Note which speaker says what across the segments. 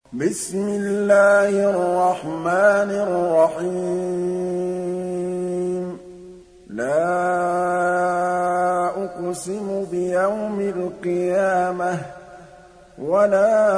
Speaker 1: بسم الله الرحمن الرحيم لا أقسم بيوم القيامة ولا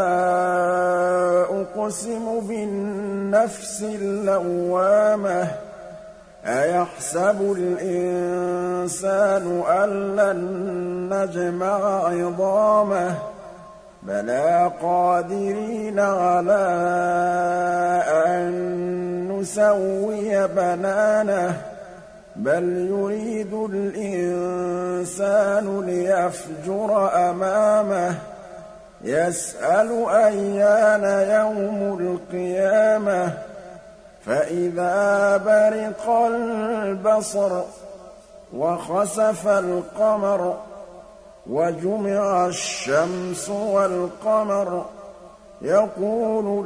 Speaker 1: أقسم بالنفس اللوامة أيحسب الإنسان أن لن نجمع عظامه بلى قادرين على أن نسوي بنانه بل يريد الإنسان ليفجر أمامه يسأل أيان يوم القيامة فإذا برق البصر وخسف القمر وجمع الشمس والقمر يقول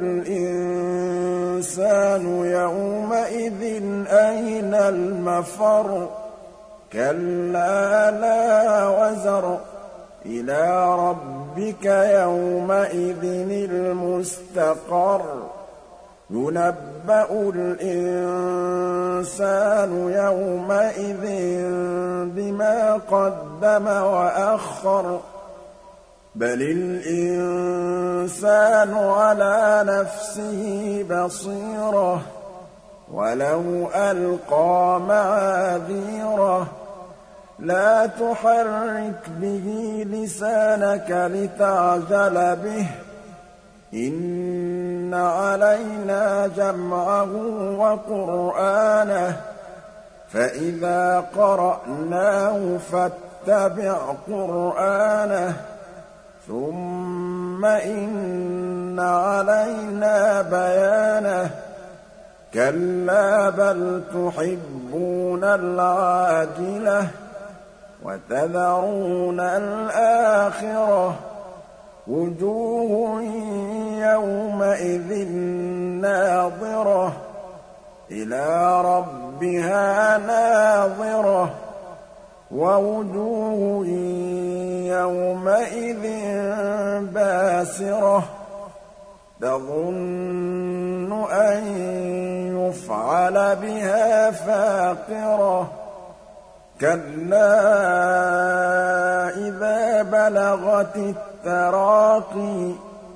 Speaker 1: الإنسان يومئذ أين المفر كلا لا وزر إلى ربك يومئذ المستقر ينبأ الإنسان يومئذ بما قدم وأخر بل الإنسان على نفسه بصيرة ولو ألقى معاذيره لا تحرك به لسانك لتعجل به إن علينا جمعه وقرآنه فإذا قرأناه فاتبع قرآنه ثم إن علينا بيانه كلا بل تحبون العاجلة وتذرون الآخرة وجوه يومئذ ناظرة إلى ربها ناظرة ووجوه يومئذ باسرة تظن أن يفعل بها فاقرة كلا إذا بلغت التراقي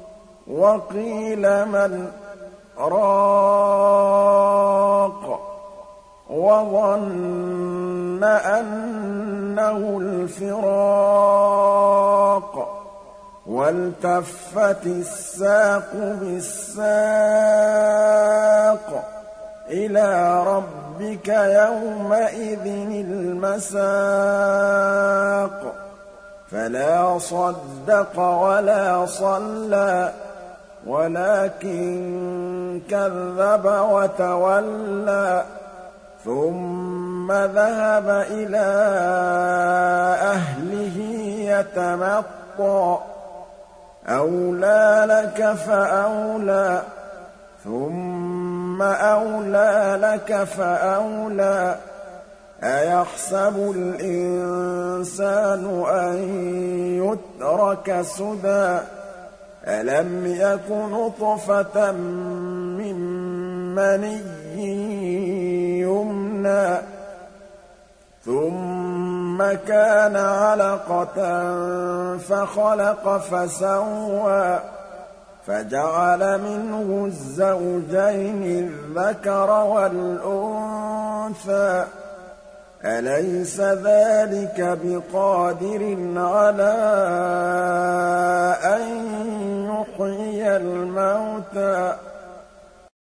Speaker 1: وقيل من راق وظن أنه الفراق والتفت الساق بالساق إلى ربك يومئذ المساق فلا صدق ولا صلى ولكن كذب وتولى ثم ذهب إلى أهله يتمطى أولى لك فأولى ثم أولى لك فأولى أيحسب الإنسان أن يترك سدى ألم يك نطفة من مني يمنى ثم كان علقة فخلق فسوى فجعل منه الزوجين الذكر والأنثى أليس ذلك بقادر على أن يحيي الموتى